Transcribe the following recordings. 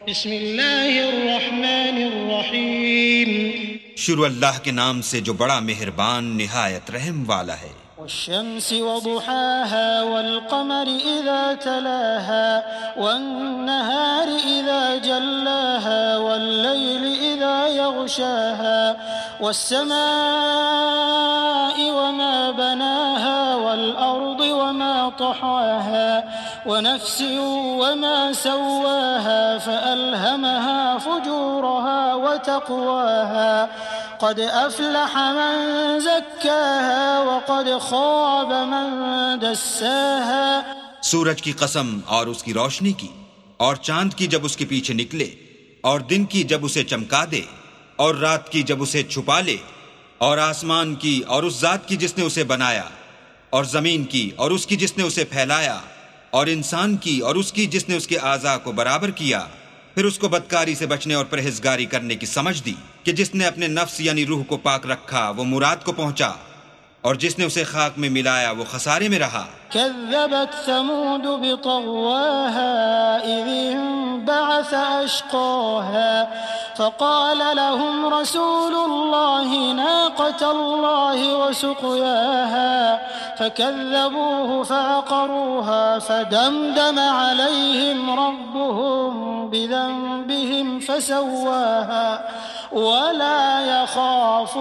بسم اللہ الرحمن الرحیم شروع اللہ کے نام سے جو بڑا مہربان نہایت رحم والا ہے۔ والشمس وضحاها والقمر إذا تلاها والنهار إذا جلاها والليل إذا يغشاها والسماء وما بناها والأرض وما طحاها ونفس وما سواها فألهمها فجورها وتقواها قد أفلح من زكاها وقد خاب من دساها۔ سورج کی قسم اور اس کی روشنی کی، اور چاند کی جب اس کے پیچھے نکلے، اور دن کی جب اسے چمکا دے، اور رات کی جب اسے چھپا لے، اور آسمان کی اور اس ذات کی جس نے اسے بنایا، اور زمین کی اور اس کی جس نے اسے پھیلایا، اور انسان کی اور اس کی جس نے اس کے اعضاء کو برابر کیا، پھر اس کو بدکاری سے بچنے اور پرہیزگاری کرنے کی سمجھ دی کہ جس نے اپنے نفس یعنی روح کو پاک رکھا وہ مراد کو پہنچا، اور جس نے اسے خاک میں ملایا وہ خسارے میں رہا۔ كذبت ثمود بطغواها إذ انبعث أشقاها فقال لهم رسول الله ناقة الله وسقياها فكذبوه فعقروها فدمدم عليهم ربهم بذنبهم فسواها ولا يخاف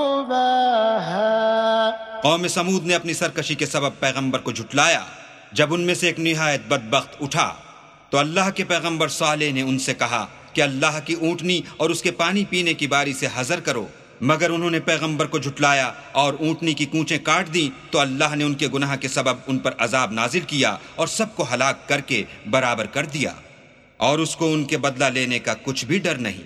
عقباها۔ قوم سمود نے اپنی سرکشی کے سبب پیغمبر کو جھٹلایا۔ جب ان میں سے ایک نہایت بدبخت اٹھا تو اللہ کے پیغمبر صالح نے ان سے کہا کہ اللہ کی اونٹنی اور اس کے پانی پینے کی باری سے حذر کرو، مگر انہوں نے پیغمبر کو جھٹلایا اور اونٹنی کی کونچیں کاٹ دیں تو اللہ نے ان کے گناہ کے سبب ان پر عذاب نازل کیا اور سب کو ہلاک کر کے برابر کر دیا، اور اس کو ان کے بدلہ لینے کا کچھ بھی ڈر نہیں۔